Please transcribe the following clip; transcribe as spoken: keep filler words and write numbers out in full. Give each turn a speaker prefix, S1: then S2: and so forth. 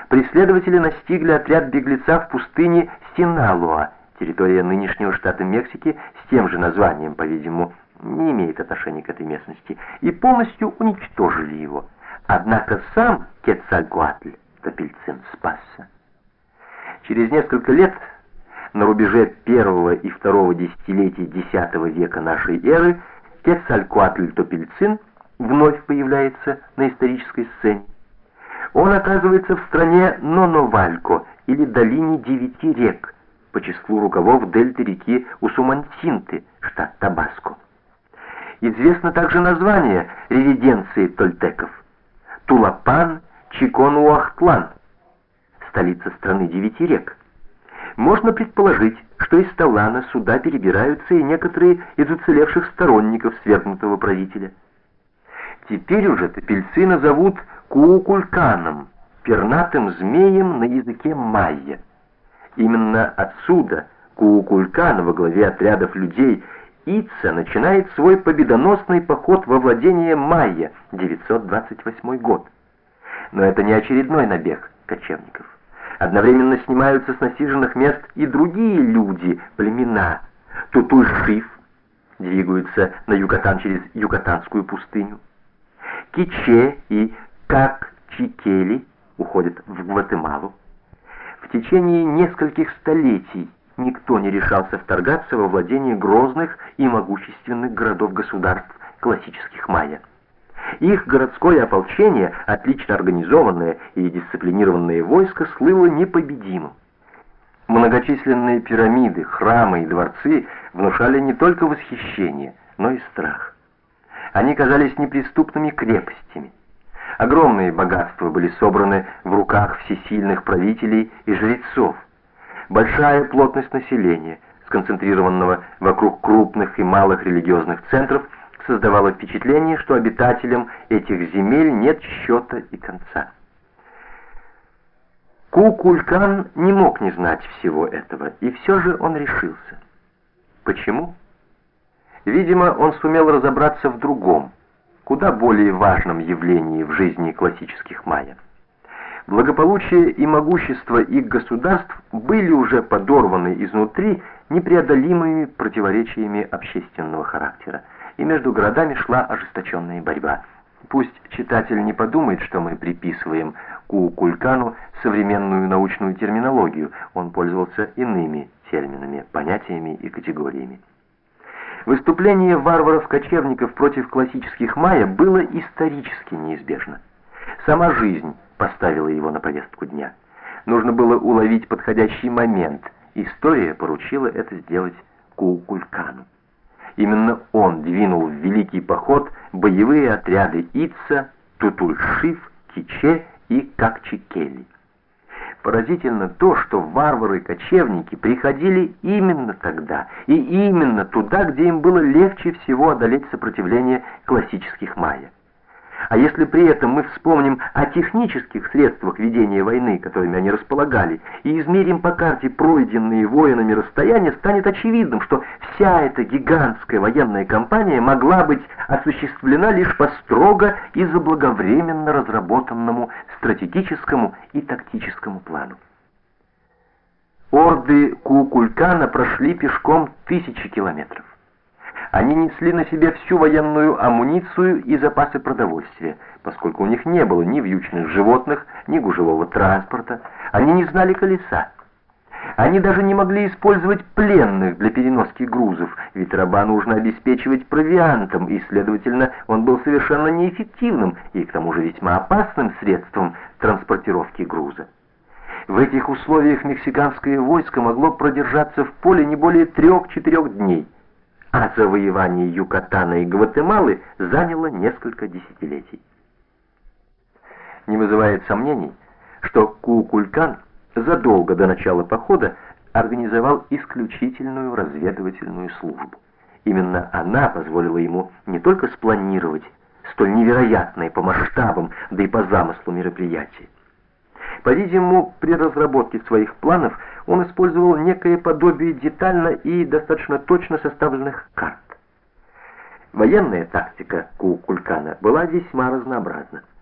S1: преследователи настигли отряд беглеца в пустыне Синалуа, территория нынешнего штата Мексики с тем же названием, по-видимому, не имеет отношения к этой местности, и полностью уничтожили его. Однако сам Кецалькоатль, Топильцин, спасся. Через несколько лет, на рубеже первого и второго десятилетий десятого века нашей эры, Кецалькоатль Топильцин вновь появляется на исторической сцене. Он оказывается в стране Ноновалько, или долине девяти рек, по числу рукавов дельты реки Усумансинты, штат Табаско. Известно также название резиденции тольтеков – Тулапан Чиконуахтлан, столица страны девяти рек. Можно предположить, что из Талана сюда перебираются и некоторые из уцелевших сторонников свергнутого правителя. Теперь уже Топильцина зовут Куукульканом, пернатым змеем на языке майя. Именно отсюда Куукулькан во главе отрядов людей Итса начинает свой победоносный поход во владение майя, девятьсот двадцать восьмой год. Но это не очередной набег кочевников. Одновременно снимаются с насиженных мест и другие люди, племена. Тутульшиф двигаются на Юкатан через Юкатанскую пустыню. Киче и Какчикели уходят в Гватемалу. В течение нескольких столетий никто не решался вторгаться во владение грозных и могущественных городов-государств классических майя. Их городское ополчение, отлично организованное и дисциплинированное войско, слыло непобедимым. Многочисленные пирамиды, храмы и дворцы внушали не только восхищение, но и страх. Они казались неприступными крепостями. Огромные богатства были собраны в руках всесильных правителей и жрецов. Большая плотность населения, сконцентрированного вокруг крупных и малых религиозных центров, создавало впечатление, что обитателям этих земель нет счета и конца. Куукулькан не мог не знать всего этого, и все же он решился. Почему? Видимо, он сумел разобраться в другом, куда более важном явлении в жизни классических майя. Благополучие и могущество их государств были уже подорваны изнутри непреодолимыми противоречиями общественного характера, и между городами шла ожесточенная борьба. Пусть читатель не подумает, что мы приписываем Куукулькану современную научную терминологию, он пользовался иными терминами, понятиями и категориями. Выступление варваров-кочевников против классических майя было исторически неизбежно. Сама жизнь поставила его на повестку дня. Нужно было уловить подходящий момент. История поручила это сделать Куукулькану. Именно он двинул в великий поход боевые отряды Итса, Тутульшиф, Киче и Какчикели. Поразительно то, что варвары-кочевники приходили именно тогда и именно туда, где им было легче всего одолеть сопротивление классических майя. А если при этом мы вспомним о технических средствах ведения войны, которыми они располагали, и измерим по карте пройденные воинами расстояния, станет очевидным, что вся эта гигантская военная кампания могла быть осуществлена лишь по строго и заблаговременно разработанному стратегическому и тактическому плану. Орды Куукулькана прошли пешком тысячи километров. Они несли на себе всю военную амуницию и запасы продовольствия, поскольку у них не было ни вьючных животных, ни гужевого транспорта, они не знали колеса. Они даже не могли использовать пленных для переноски грузов, ведь раба нужно обеспечивать провиантом, и, следовательно, он был совершенно неэффективным и, к тому же, весьма опасным средством транспортировки груза. В этих условиях мексиканское войско могло продержаться в поле не более трех-четырех дней, а завоевание Юкатана и Гватемалы заняло несколько десятилетий. Не вызывает сомнений, что Куукулькан задолго до начала похода организовал исключительную разведывательную службу. Именно она позволила ему не только спланировать столь невероятные по масштабам, да и по замыслу мероприятия. По-видимому, при разработке своих планов он использовал некое подобие детально и достаточно точно составленных карт. Военная тактика Куукулькана была весьма разнообразна.